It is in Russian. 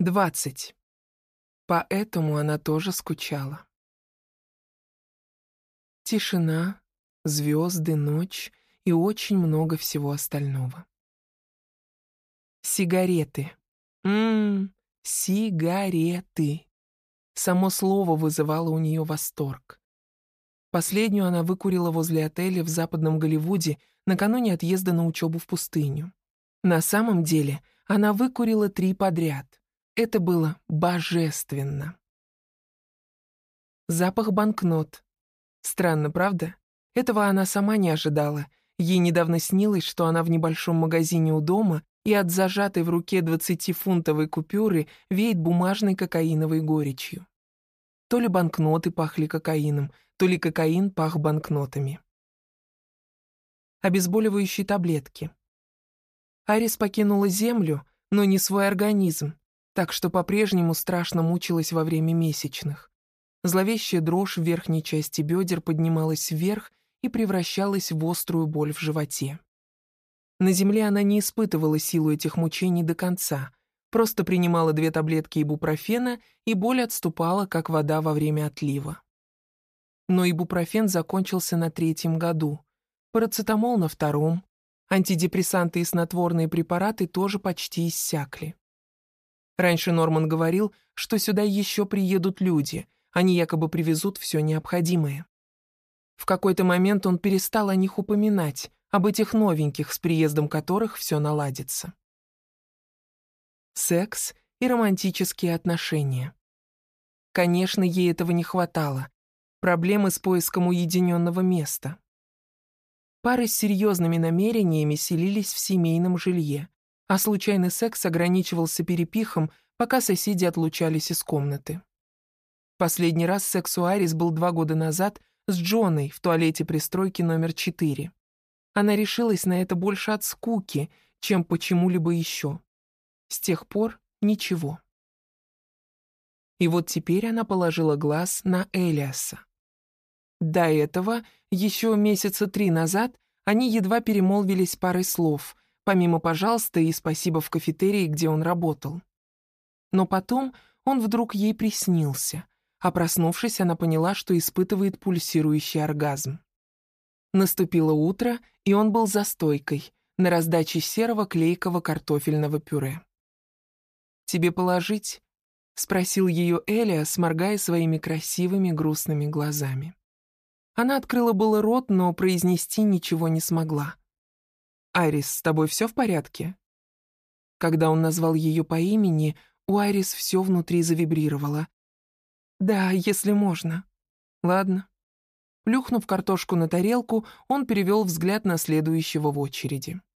20. Поэтому она тоже скучала. Тишина, звезды, ночь и очень много всего остального. Сигареты. Сигареты. Само слово вызывало у нее восторг. Последнюю она выкурила возле отеля в Западном Голливуде накануне отъезда на учебу в пустыню. На самом деле она выкурила 3 подряд. Это было божественно. Запах банкнот. Странно, правда? Этого она сама не ожидала. Ей недавно снилось, что она в небольшом магазине у дома, и от зажатой в руке 20-фунтовой купюры веет бумажной кокаиновой горечью. То ли банкноты пахли кокаином, то ли кокаин пах банкнотами. Обезболивающие таблетки. Арис покинула Землю, но не свой организм, так что по-прежнему страшно мучилась во время месячных. Зловещая дрожь в верхней части бедер поднималась вверх и превращалась в острую боль в животе. На Земле она не испытывала силу этих мучений до конца, просто принимала 2 таблетки ибупрофена, и боль отступала, как вода во время отлива. Но ибупрофен закончился на 3-м году, парацетамол на 2-м, антидепрессанты и снотворные препараты тоже почти иссякли. Раньше Норман говорил, что сюда еще приедут люди, они якобы привезут все необходимое. В какой-то момент он перестал о них упоминать, об этих новеньких, с приездом которых все наладится. Секс и романтические отношения. Конечно, ей этого не хватало. Проблемы с поиском уединенного места. Пары с серьезными намерениями селились в семейном жилье, а случайный секс ограничивался перепихом, пока соседи отлучались из комнаты. Последний раз секс у Арис был 2 года назад с Джоной в туалете пристройки номер 4. Она решилась на это больше от скуки, чем почему-либо еще. С тех пор ничего. И вот теперь она положила глаз на Элиаса. До этого, еще месяца 3 назад, они едва перемолвились парой слов, помимо «пожалуйста» и «спасибо» в кафетерии, где он работал. Но потом он вдруг ей приснился, а проснувшись, она поняла, что испытывает пульсирующий оргазм. Наступило утро, и он был за стойкой, на раздаче серого клейкого картофельного пюре. «Тебе положить?» — спросил ее Элиас, моргая своими красивыми грустными глазами. Она открыла было рот, но произнести ничего не смогла. «Айрис, с тобой все в порядке?» Когда он назвал ее по имени, у Айрис все внутри завибрировало. «Да, если можно». «Ладно». Плюхнув картошку на тарелку, он перевел взгляд на следующего в очереди.